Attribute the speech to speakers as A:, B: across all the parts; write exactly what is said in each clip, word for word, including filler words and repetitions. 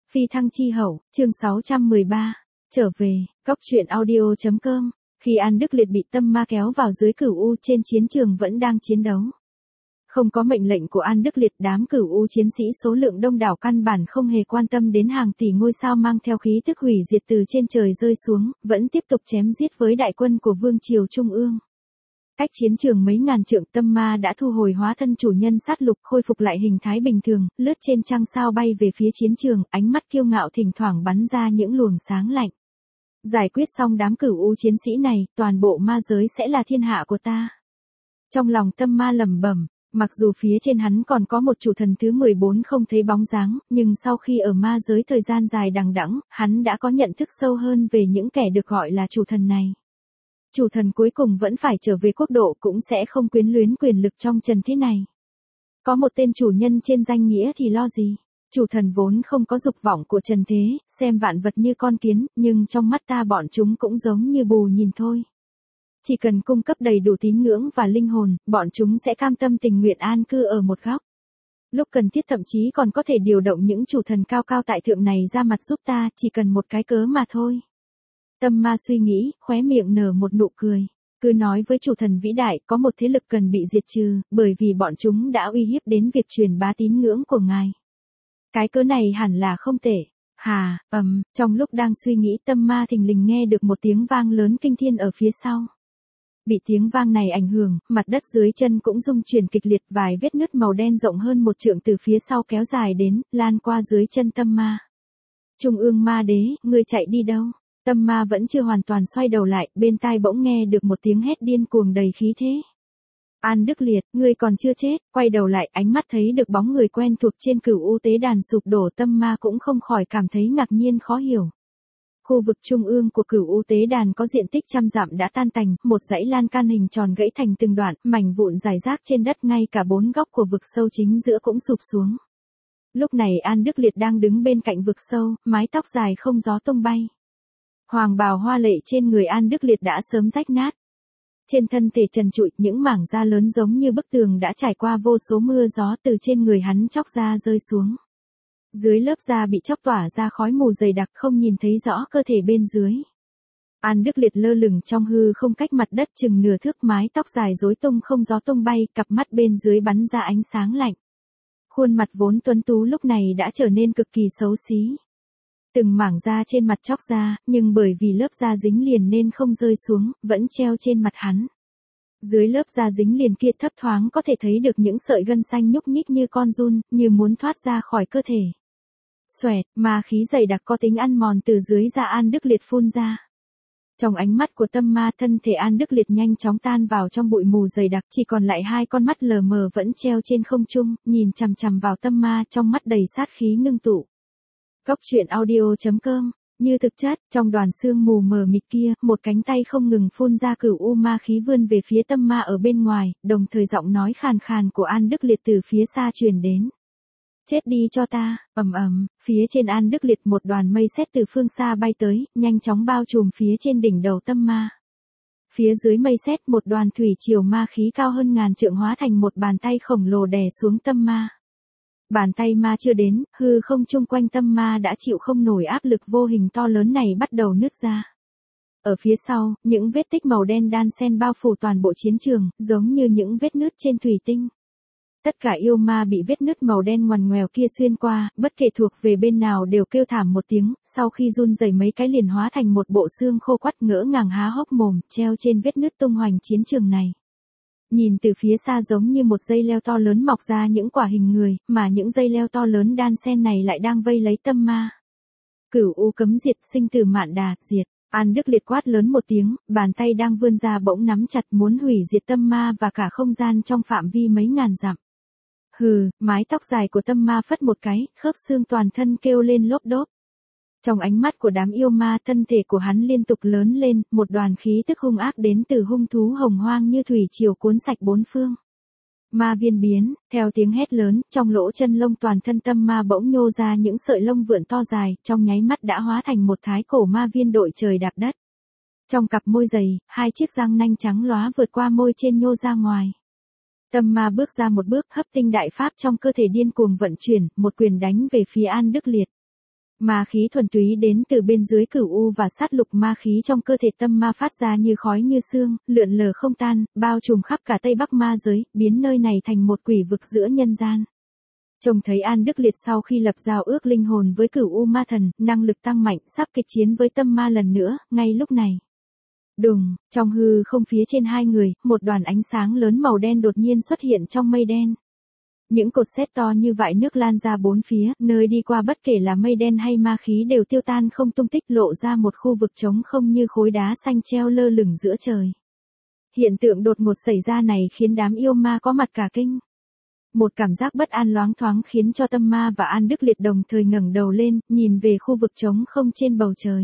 A: Phi thăng chi hậu, chương sáu trăm mười ba, trở về, cóc truyện audio chấm com. Khi An Đức Liệt bị tâm ma kéo vào dưới cửu u trên chiến trường vẫn đang chiến đấu. Không có mệnh lệnh của An Đức Liệt, đám cửu u chiến sĩ số lượng đông đảo căn bản không hề quan tâm đến hàng tỷ ngôi sao mang theo khí tức hủy diệt từ trên trời rơi xuống, vẫn tiếp tục chém giết với đại quân của Vương Triều Trung ương. Cách chiến trường mấy ngàn trượng, tâm ma đã thu hồi hóa thân chủ nhân sát lục, khôi phục lại hình thái bình thường, lướt trên trăng sao bay về phía chiến trường, ánh mắt kiêu ngạo thỉnh thoảng bắn ra những luồng sáng lạnh. Giải quyết xong đám cửu u chiến sĩ này, toàn bộ ma giới sẽ là thiên hạ của ta. Trong lòng tâm ma lẩm bẩm, mặc dù phía trên hắn còn có một chủ thần thứ mười bốn không thấy bóng dáng, nhưng sau khi ở ma giới thời gian dài đằng đẵng, hắn đã có nhận thức sâu hơn về những kẻ được gọi là chủ thần này. Chủ thần cuối cùng vẫn phải trở về quốc độ, cũng sẽ không quyến luyến quyền lực trong trần thế này. Có một tên chủ nhân trên danh nghĩa thì lo gì? Chủ thần vốn không có dục vọng của trần thế, xem vạn vật như con kiến, nhưng trong mắt ta bọn chúng cũng giống như bù nhìn thôi. Chỉ cần cung cấp đầy đủ tín ngưỡng và linh hồn, bọn chúng sẽ cam tâm tình nguyện an cư ở một góc. Lúc cần thiết thậm chí còn có thể điều động những chủ thần cao cao tại thượng này ra mặt giúp ta, chỉ cần một cái cớ mà thôi. Tâm ma suy nghĩ, khóe miệng nở một nụ cười. Cứ nói với chủ thần vĩ đại, có một thế lực cần bị diệt trừ, bởi vì bọn chúng đã uy hiếp đến việc truyền bá tín ngưỡng của ngài. Cái cớ này hẳn là không tệ. Hà, ầm, um, trong lúc đang suy nghĩ, tâm ma thình lình nghe được một tiếng vang lớn kinh thiên ở phía sau. Bị tiếng vang này ảnh hưởng, mặt đất dưới chân cũng rung chuyển kịch liệt, vài vết nứt màu đen rộng hơn một trượng từ phía sau kéo dài đến, lan qua dưới chân tâm ma. Trung ương ma đế, ngươi chạy đi đâu? Tâm ma vẫn chưa hoàn toàn xoay đầu lại, bên tai bỗng nghe được một tiếng hét điên cuồng đầy khí thế. An Đức Liệt, ngươi còn chưa chết, quay đầu lại, ánh mắt thấy được bóng người quen thuộc trên cửu u tế đàn sụp đổ, tâm ma cũng không khỏi cảm thấy ngạc nhiên khó hiểu. Khu vực trung ương của cửu u tế đàn có diện tích trăm dặm đã tan tành, một dãy lan can hình tròn gãy thành từng đoạn, mảnh vụn rải rác trên đất, ngay cả bốn góc của vực sâu chính giữa cũng sụp xuống. Lúc này An Đức Liệt đang đứng bên cạnh vực sâu, mái tóc dài không gió tung bay. Hoàng bào hoa lệ trên người An Đức Liệt đã sớm rách nát. Trên thân thể trần trụi, những mảng da lớn giống như bức tường đã trải qua vô số mưa gió từ trên người hắn chóc ra rơi xuống. Dưới lớp da bị chóc tỏa ra khói mù dày đặc, không nhìn thấy rõ cơ thể bên dưới. An Đức Liệt lơ lửng trong hư không cách mặt đất chừng nửa thước, mái tóc dài rối tung không gió tung bay, cặp mắt bên dưới bắn ra ánh sáng lạnh. Khuôn mặt vốn tuấn tú lúc này đã trở nên cực kỳ xấu xí. Từng mảng da trên mặt chóc ra, nhưng bởi vì lớp da dính liền nên không rơi xuống, vẫn treo trên mặt hắn. Dưới lớp da dính liền kia thấp thoáng có thể thấy được những sợi gân xanh nhúc nhích như con giun, như muốn thoát ra khỏi cơ thể. Xoẹt, ma khí dày đặc có tính ăn mòn từ dưới da An Đức Liệt phun ra. Trong ánh mắt của tâm ma, thân thể An Đức Liệt nhanh chóng tan vào trong bụi mù dày đặc, chỉ còn lại hai con mắt lờ mờ vẫn treo trên không trung, nhìn chằm chằm vào tâm ma, trong mắt đầy sát khí ngưng tụ. Cóc truyện audio chấm com. Như thực chất, trong đoàn sương mù mờ mịt kia, một cánh tay không ngừng phun ra cửu u ma khí vươn về phía tâm ma ở bên ngoài, đồng thời giọng nói khàn khàn của An Đức Liệt từ phía xa truyền đến. Chết đi cho ta, ầm ầm, phía trên An Đức Liệt một đoàn mây sét từ phương xa bay tới, nhanh chóng bao trùm phía trên đỉnh đầu tâm ma. Phía dưới mây sét một đoàn thủy triều ma khí cao hơn ngàn trượng hóa thành một bàn tay khổng lồ đè xuống tâm ma. Bàn tay ma chưa đến, hư không chung quanh tâm ma đã chịu không nổi áp lực vô hình to lớn này bắt đầu nứt ra. Ở phía sau, những vết tích màu đen đan xen bao phủ toàn bộ chiến trường, giống như những vết nứt trên thủy tinh. Tất cả yêu ma bị vết nứt màu đen ngoằn ngoèo kia xuyên qua, bất kể thuộc về bên nào đều kêu thảm một tiếng, sau khi run rẩy mấy cái liền hóa thành một bộ xương khô quắt ngỡ ngàng há hốc mồm, treo trên vết nứt tung hoành chiến trường này. Nhìn từ phía xa giống như một dây leo to lớn mọc ra những quả hình người, mà những dây leo to lớn đan xen này lại đang vây lấy tâm ma. Cửu u cấm diệt, sinh tử mạn đà, diệt. An Đức Liệt quát lớn một tiếng, bàn tay đang vươn ra bỗng nắm chặt muốn hủy diệt tâm ma và cả không gian trong phạm vi mấy ngàn dặm. Hừ, mái tóc dài của tâm ma phất một cái, khớp xương toàn thân kêu lên lốp đốp. Trong ánh mắt của đám yêu ma, thân thể của hắn liên tục lớn lên, một đoàn khí tức hung ác đến từ hung thú hồng hoang như thủy triều cuốn sạch bốn phương. Ma viên biến, theo tiếng hét lớn, trong lỗ chân lông toàn thân tâm ma bỗng nhô ra những sợi lông vượn to dài, trong nháy mắt đã hóa thành một thái cổ ma viên đội trời đạp đất. Trong cặp môi dày, hai chiếc răng nanh trắng lóa vượt qua môi trên nhô ra ngoài. Tâm ma bước ra một bước, hấp tinh đại pháp trong cơ thể điên cuồng vận chuyển, một quyền đánh về phía An Đức Liệt. Ma khí thuần túy đến từ bên dưới cửu u và sát lục, ma khí trong cơ thể tâm ma phát ra như khói như sương, lượn lờ không tan, bao trùm khắp cả Tây Bắc ma giới, biến nơi này thành một quỷ vực giữa nhân gian. Trông thấy An Đức Liệt sau khi lập giao ước linh hồn với cửu u ma thần, năng lực tăng mạnh, sắp kịch chiến với tâm ma lần nữa, ngay lúc này. Đùng, trong hư không phía trên hai người, một đoàn ánh sáng lớn màu đen đột nhiên xuất hiện trong mây đen. Những cột sét to như vại nước lan ra bốn phía, nơi đi qua bất kể là mây đen hay ma khí đều tiêu tan không tung tích, lộ ra một khu vực trống không như khối đá xanh treo lơ lửng giữa trời. Hiện tượng đột ngột xảy ra này khiến đám yêu ma có mặt cả kinh. Một cảm giác bất an loáng thoáng khiến cho tâm ma và An Đức Liệt đồng thời ngẩng đầu lên, nhìn về khu vực trống không trên bầu trời.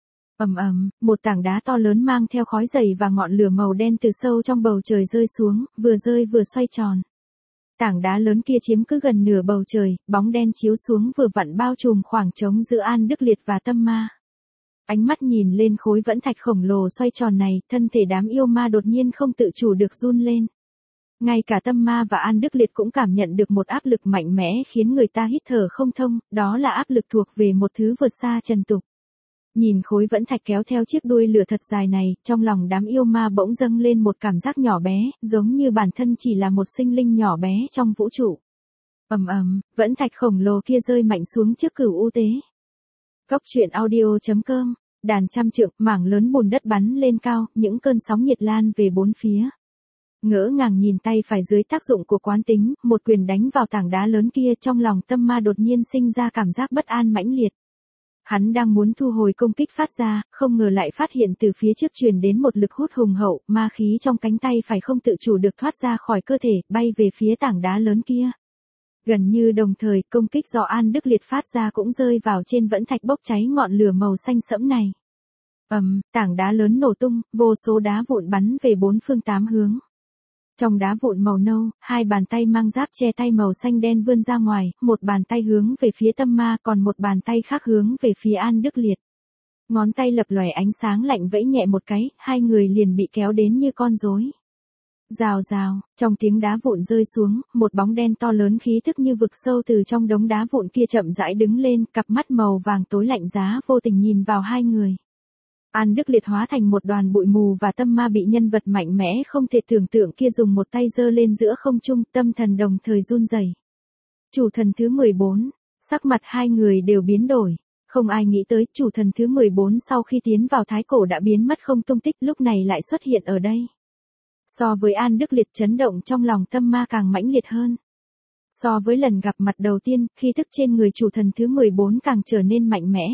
A: Ầm ầm, một tảng đá to lớn mang theo khói dày và ngọn lửa màu đen từ sâu trong bầu trời rơi xuống, vừa rơi vừa xoay tròn. Tảng đá lớn kia chiếm cứ gần nửa bầu trời, bóng đen chiếu xuống vừa vặn bao trùm khoảng trống giữa An Đức Liệt và tâm ma. Ánh mắt nhìn lên khối vẫn thạch khổng lồ xoay tròn này, thân thể đám yêu ma đột nhiên không tự chủ được run lên. Ngay cả tâm ma và An Đức Liệt cũng cảm nhận được một áp lực mạnh mẽ khiến người ta hít thở không thông, đó là áp lực thuộc về một thứ vượt xa trần tục. Nhìn khối vẫn thạch kéo theo chiếc đuôi lửa thật dài này, trong lòng đám yêu ma bỗng dâng lên một cảm giác nhỏ bé, giống như bản thân chỉ là một sinh linh nhỏ bé trong vũ trụ. Ầm ầm, vẫn thạch khổng lồ kia rơi mạnh xuống trước cửu u tế. Cốc truyện audio chấm com, đàn trăm trượng, mảng lớn bùn đất bắn lên cao, những cơn sóng nhiệt lan về bốn phía. Ngỡ ngàng nhìn tay phải dưới tác dụng của quán tính, một quyền đánh vào tảng đá lớn kia, trong lòng tâm ma đột nhiên sinh ra cảm giác bất an mãnh liệt. Hắn đang muốn thu hồi công kích phát ra, không ngờ lại phát hiện từ phía trước truyền đến một lực hút hùng hậu, ma khí trong cánh tay phải không tự chủ được thoát ra khỏi cơ thể, bay về phía tảng đá lớn kia. Gần như đồng thời, công kích do An Đức Liệt phát ra cũng rơi vào trên vẫn thạch bốc cháy ngọn lửa màu xanh sẫm này. Ầm, um, tảng đá lớn nổ tung, vô số đá vụn bắn về bốn phương tám hướng. Trong đá vụn màu nâu, hai bàn tay mang giáp che tay màu xanh đen vươn ra ngoài, một bàn tay hướng về phía tâm ma, còn một bàn tay khác hướng về phía An Đức Liệt. Ngón tay lập lòe ánh sáng lạnh vẫy nhẹ một cái, hai người liền bị kéo đến như con rối. Rào rào, trong tiếng đá vụn rơi xuống, một bóng đen to lớn khí thức như vực sâu từ trong đống đá vụn kia chậm rãi đứng lên, cặp mắt màu vàng tối lạnh giá vô tình nhìn vào hai người. An Đức Liệt hóa thành một đoàn bụi mù và tâm ma bị nhân vật mạnh mẽ không thể tưởng tượng kia dùng một tay giơ lên giữa không trung, tâm thần đồng thời run rẩy. Chủ thần thứ mười bốn, sắc mặt hai người đều biến đổi. Không ai nghĩ tới, chủ thần thứ mười bốn sau khi tiến vào thái cổ đã biến mất không tung tích, lúc này lại xuất hiện ở đây. So với An Đức Liệt, chấn động trong lòng tâm ma càng mãnh liệt hơn. So với lần gặp mặt đầu tiên, khí thức trên người chủ thần thứ mười bốn càng trở nên mạnh mẽ.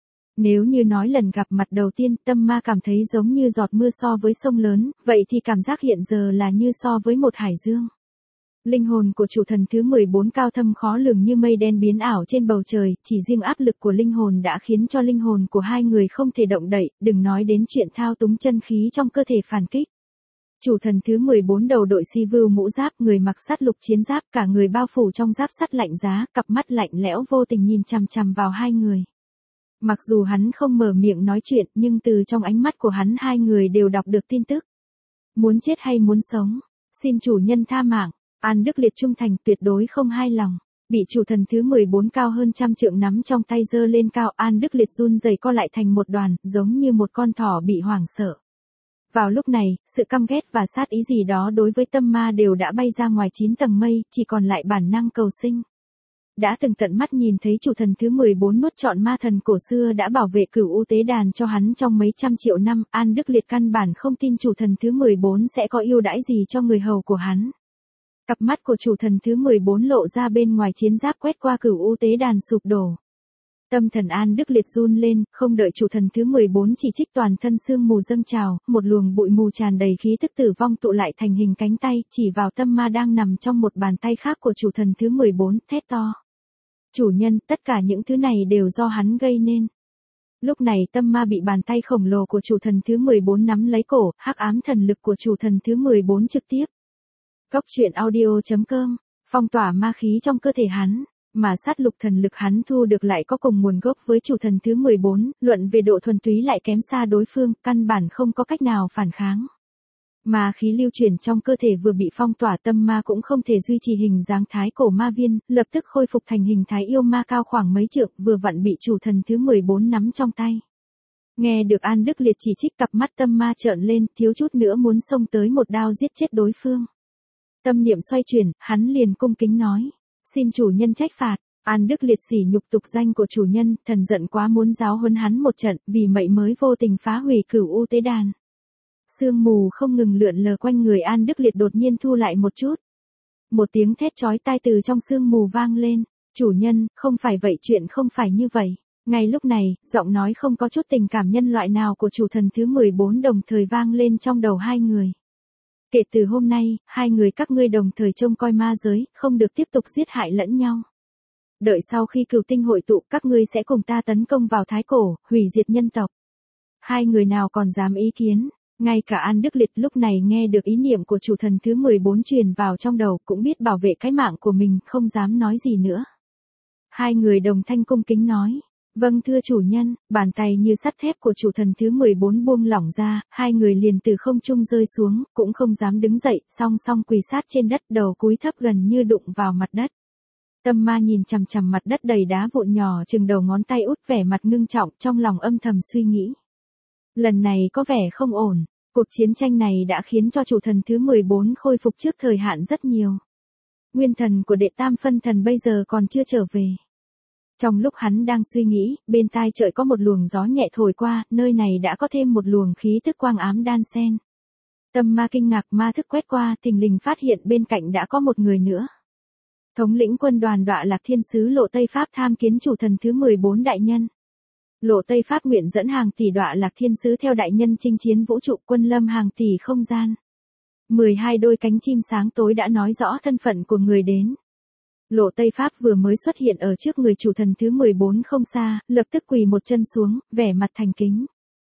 A: Nếu như nói lần gặp mặt đầu tiên tâm ma cảm thấy giống như giọt mưa so với sông lớn, vậy thì cảm giác hiện giờ là như so với một hải dương. Linh hồn của chủ thần thứ mười bốn cao thâm khó lường như mây đen biến ảo trên bầu trời, chỉ riêng áp lực của linh hồn đã khiến cho linh hồn của hai người không thể động đậy, đừng nói đến chuyện thao túng chân khí trong cơ thể phản kích. Chủ thần thứ mười bốn đầu đội si vưu mũ giáp, người mặc sắt lục chiến giáp, cả người bao phủ trong giáp sắt lạnh giá, cặp mắt lạnh lẽo vô tình nhìn chằm chằm vào hai người. Mặc dù hắn không mở miệng nói chuyện, nhưng từ trong ánh mắt của hắn hai người đều đọc được tin tức. Muốn chết hay muốn sống? Xin chủ nhân tha mạng. An Đức Liệt trung thành, tuyệt đối không hai lòng. Bị chủ thần thứ mười bốn cao hơn trăm trượng nắm trong tay giơ lên cao, An Đức Liệt run rẩy co lại thành một đoàn, giống như một con thỏ bị hoảng sợ. Vào lúc này, sự căm ghét và sát ý gì đó đối với tâm ma đều đã bay ra ngoài chín tầng mây, chỉ còn lại bản năng cầu sinh. Đã từng tận mắt nhìn thấy chủ thần thứ mười bốn nuốt trọn ma thần cổ xưa đã bảo vệ cửu u tế đàn cho hắn trong mấy trăm triệu năm, An Đức Liệt căn bản không tin chủ thần thứ mười bốn sẽ có ưu đãi gì cho người hầu của hắn. Cặp mắt của chủ thần thứ mười bốn lộ ra bên ngoài chiến giáp quét qua cửu u tế đàn sụp đổ. Tâm thần An Đức Liệt run lên, không đợi chủ thần thứ mười bốn chỉ trích, toàn thân sương mù dâng trào, một luồng bụi mù tràn đầy khí tức tử vong tụ lại thành hình cánh tay, chỉ vào tâm ma đang nằm trong một bàn tay khác của chủ thần thứ mười bốn, thét to. Chủ nhân, tất cả những thứ này đều do hắn gây nên. Lúc này tâm ma bị bàn tay khổng lồ của chủ thần thứ mười bốn nắm lấy cổ, hắc ám thần lực của chủ thần thứ mười bốn trực tiếp. Cốc truyện audio chấm com, phong tỏa ma khí trong cơ thể hắn, mà sát lục thần lực hắn thu được lại có cùng nguồn gốc với chủ thần thứ mười bốn, luận về độ thuần túy lại kém xa đối phương, căn bản không có cách nào phản kháng. Mà khí lưu chuyển trong cơ thể vừa bị phong tỏa, tâm ma cũng không thể duy trì hình dáng thái cổ ma viên, lập tức khôi phục thành hình thái yêu ma cao khoảng mấy trượng, vừa vặn bị chủ thần thứ mười bốn nắm trong tay. Nghe được An Đức Liệt chỉ trích, cặp mắt tâm ma trợn lên, thiếu chút nữa muốn xông tới một đao giết chết đối phương. Tâm niệm xoay chuyển, hắn liền cung kính nói, xin chủ nhân trách phạt. An Đức Liệt sỉ nhục tục danh của chủ nhân, thần giận quá muốn giáo huấn hắn một trận, vì vậy mới vô tình phá hủy Cửu U tế đàn. Sương mù không ngừng lượn lờ quanh người An Đức Liệt đột nhiên thu lại một chút. Một tiếng thét chói tai từ trong sương mù vang lên, chủ nhân, không phải vậy, chuyện không phải như vậy. Ngay lúc này, giọng nói không có chút tình cảm nhân loại nào của chủ thần thứ mười bốn đồng thời vang lên trong đầu hai người. Kể từ hôm nay, hai người các ngươi đồng thời trông coi ma giới, không được tiếp tục giết hại lẫn nhau. Đợi sau khi cửu tinh hội tụ, các ngươi sẽ cùng ta tấn công vào Thái Cổ, hủy diệt nhân tộc. Hai người nào còn dám ý kiến, ngay cả An Đức Liệt lúc này nghe được ý niệm của chủ thần thứ mười bốn truyền vào trong đầu, cũng biết bảo vệ cái mạng của mình, không dám nói gì nữa. Hai người đồng thanh cung kính nói, vâng thưa chủ nhân. Bàn tay như sắt thép của chủ thần thứ mười bốn buông lỏng ra, hai người liền từ không trung rơi xuống, cũng không dám đứng dậy, song song quỳ sát trên đất, đầu cúi thấp gần như đụng vào mặt đất. Tâm ma nhìn chằm chằm mặt đất đầy đá vụn nhỏ chừng đầu ngón tay út, vẻ mặt ngưng trọng, trong lòng âm thầm suy nghĩ. Lần này có vẻ không ổn, cuộc chiến tranh này đã khiến cho chủ thần thứ mười bốn khôi phục trước thời hạn rất nhiều. Nguyên thần của đệ tam phân thần bây giờ còn chưa trở về. Trong lúc hắn đang suy nghĩ, bên tai trời có một luồng gió nhẹ thổi qua, nơi này đã có thêm một luồng khí thức quang ám đan xen. Tâm ma kinh ngạc, ma thức quét qua, thình lình phát hiện bên cạnh đã có một người nữa. Thống lĩnh quân đoàn Đọa Lạc Thiên Sứ Lộ Tây Pháp tham kiến chủ thần thứ mười bốn đại nhân. Lộ Tây Pháp nguyện dẫn hàng tỷ Đọa Lạc Thiên Sứ theo đại nhân chinh chiến vũ trụ, quân lâm hàng tỷ không gian. mười hai đôi cánh chim sáng tối đã nói rõ thân phận của người đến. Lộ Tây Pháp vừa mới xuất hiện ở trước người chủ thần thứ mười bốn không xa, lập tức quỳ một chân xuống, vẻ mặt thành kính.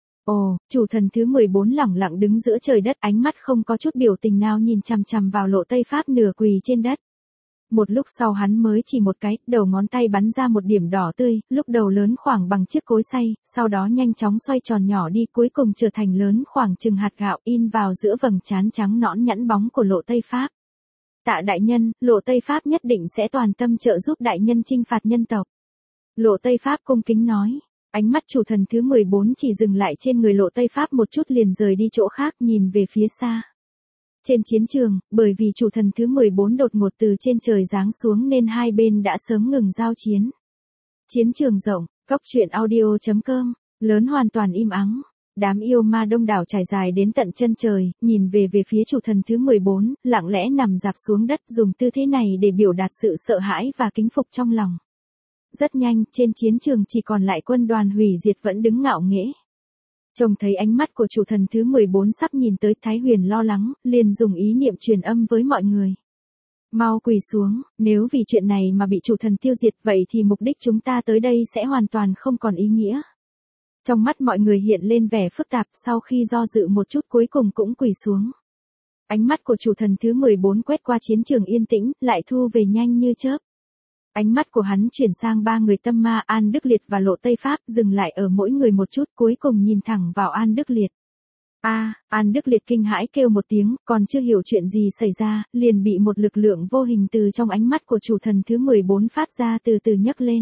A: Ồ, chủ thần thứ mười bốn lẳng lặng đứng giữa trời đất, ánh mắt không có chút biểu tình nào nhìn chằm chằm vào Lộ Tây Pháp nửa quỳ trên đất. Một lúc sau hắn mới chỉ một cái, đầu ngón tay bắn ra một điểm đỏ tươi, lúc đầu lớn khoảng bằng chiếc cối xay, sau đó nhanh chóng xoay tròn nhỏ đi, cuối cùng trở thành lớn khoảng chừng hạt gạo, in vào giữa vầng trán trắng nõn nhẵn bóng của Lộ Tây Pháp. Tạ đại nhân, Lộ Tây Pháp nhất định sẽ toàn tâm trợ giúp đại nhân chinh phạt nhân tộc. Lộ Tây Pháp cung kính nói. Ánh mắt chủ thần thứ mười bốn chỉ dừng lại trên người Lộ Tây Pháp một chút liền rời đi chỗ khác, nhìn về phía xa. Trên chiến trường, bởi vì chủ thần thứ mười bốn đột ngột từ trên trời giáng xuống nên hai bên đã sớm ngừng giao chiến. Chiến trường rộng, góc truyện audio chấm com, lớn hoàn toàn im ắng. Đám yêu ma đông đảo trải dài đến tận chân trời, nhìn về về phía chủ thần thứ mười bốn, lặng lẽ nằm dạp xuống đất, dùng tư thế này để biểu đạt sự sợ hãi và kính phục trong lòng. Rất nhanh, trên chiến trường chỉ còn lại quân đoàn hủy diệt vẫn đứng ngạo nghễ. Trông thấy ánh mắt của chủ thần thứ mười bốn sắp nhìn tới, Thái Huyền lo lắng, liền dùng ý niệm truyền âm với mọi người. Mau quỳ xuống, nếu vì chuyện này mà bị chủ thần tiêu diệt vậy thì mục đích chúng ta tới đây sẽ hoàn toàn không còn ý nghĩa. Trong mắt mọi người hiện lên vẻ phức tạp, sau khi do dự một chút cuối cùng cũng quỳ xuống. Ánh mắt của chủ thần thứ mười bốn quét qua chiến trường yên tĩnh, lại thu về nhanh như chớp. Ánh mắt của hắn chuyển sang ba người tâm ma An Đức Liệt và Lộ Tây Pháp, dừng lại ở mỗi người một chút, cuối cùng nhìn thẳng vào An Đức Liệt. A, à, An Đức Liệt kinh hãi kêu một tiếng, còn chưa hiểu chuyện gì xảy ra, liền bị một lực lượng vô hình từ trong ánh mắt của chủ thần thứ mười bốn phát ra từ từ nhấc lên.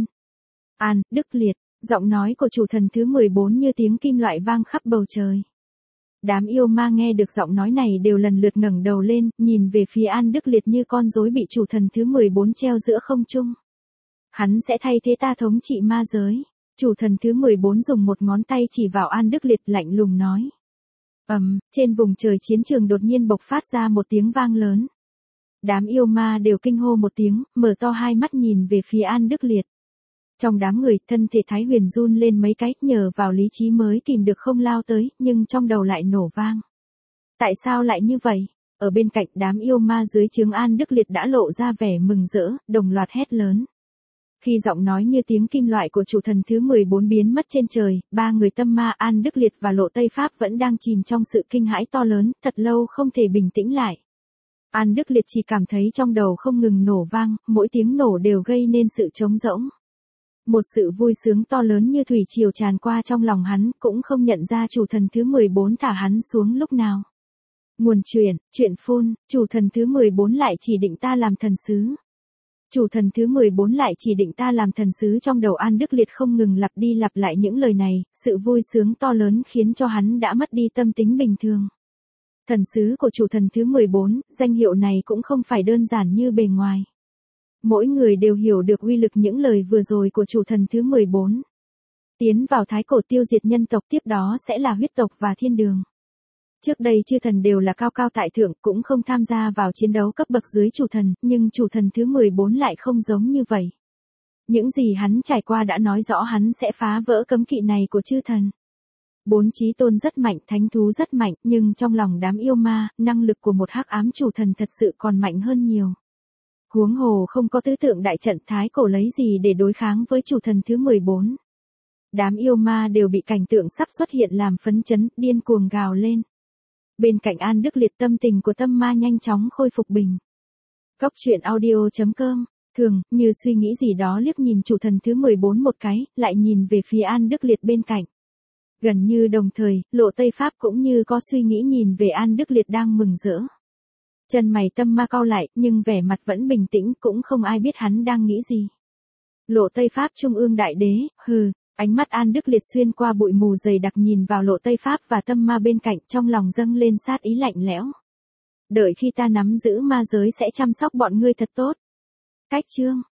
A: An Đức Liệt, giọng nói của chủ thần thứ mười bốn như tiếng kim loại vang khắp bầu trời. Đám yêu ma nghe được giọng nói này đều lần lượt ngẩng đầu lên, nhìn về phía An Đức Liệt như con rối bị chủ thần thứ mười bốn treo giữa không trung. Hắn sẽ thay thế ta thống trị ma giới. Chủ thần thứ mười bốn dùng một ngón tay chỉ vào An Đức Liệt, lạnh lùng nói. Ầm, um, trên vùng trời chiến trường đột nhiên bộc phát ra một tiếng vang lớn. Đám yêu ma đều kinh hô một tiếng, mở to hai mắt nhìn về phía An Đức Liệt. Trong đám người, thân thể Thái Huyền run lên mấy cái, nhờ vào lý trí mới kìm được không lao tới, nhưng trong đầu lại nổ vang. Tại sao lại như vậy? Ở bên cạnh đám yêu ma dưới trướng An Đức Liệt đã lộ ra vẻ mừng rỡ, đồng loạt hét lớn. Khi giọng nói như tiếng kim loại của chủ thần thứ mười bốn biến mất trên trời, ba người tâm ma An Đức Liệt và Lộ Tây Pháp vẫn đang chìm trong sự kinh hãi to lớn, thật lâu không thể bình tĩnh lại. An Đức Liệt chỉ cảm thấy trong đầu không ngừng nổ vang, mỗi tiếng nổ đều gây nên sự trống rỗng. Một sự vui sướng to lớn như thủy triều tràn qua trong lòng hắn, cũng không nhận ra chủ thần thứ mười bốn thả hắn xuống lúc nào. Nguồn truyện, truyện phun, chủ thần thứ mười bốn lại chỉ định ta làm thần sứ. Chủ thần thứ mười bốn lại chỉ định ta làm thần sứ, trong đầu An Đức Liệt không ngừng lặp đi lặp lại những lời này, sự vui sướng to lớn khiến cho hắn đã mất đi tâm tính bình thường. Thần sứ của chủ thần thứ mười bốn, danh hiệu này cũng không phải đơn giản như bề ngoài. Mỗi người đều hiểu được uy lực những lời vừa rồi của chủ thần thứ mười bốn. Tiến vào thái cổ tiêu diệt nhân tộc, tiếp đó sẽ là huyết tộc và thiên đường. Trước đây chư thần đều là cao cao tại thượng, cũng không tham gia vào chiến đấu cấp bậc dưới chủ thần, nhưng chủ thần thứ mười bốn lại không giống như vậy. Những gì hắn trải qua đã nói rõ hắn sẽ phá vỡ cấm kỵ này của chư thần. Bốn chí tôn rất mạnh, thánh thú rất mạnh, nhưng trong lòng đám yêu ma, năng lực của một hắc ám chủ thần thật sự còn mạnh hơn nhiều. Huống hồ không có tứ tượng đại trận, thái cổ lấy gì để đối kháng với chủ thần thứ mười bốn. Đám yêu ma đều bị cảnh tượng sắp xuất hiện làm phấn chấn, điên cuồng gào lên. Bên cạnh An Đức Liệt, tâm tình của tâm ma nhanh chóng khôi phục bình. Cốc truyện audio chấm com, thường, như suy nghĩ gì đó liếc nhìn chủ thần thứ mười bốn một cái, lại nhìn về phía An Đức Liệt bên cạnh. Gần như đồng thời, Lộ Tây Pháp cũng như có suy nghĩ nhìn về An Đức Liệt đang mừng rỡ. Chân mày tâm ma cau lại, nhưng vẻ mặt vẫn bình tĩnh, cũng không ai biết hắn đang nghĩ gì. Lộ Tây Pháp Trung ương đại đế, hừ. Ánh mắt An Đức Liệt xuyên qua bụi mù dày đặc nhìn vào Lộ Tây Pháp và tâm ma bên cạnh, trong lòng dâng lên sát ý lạnh lẽo. Đợi khi ta nắm giữ ma giới sẽ chăm sóc bọn ngươi thật tốt. Cách chương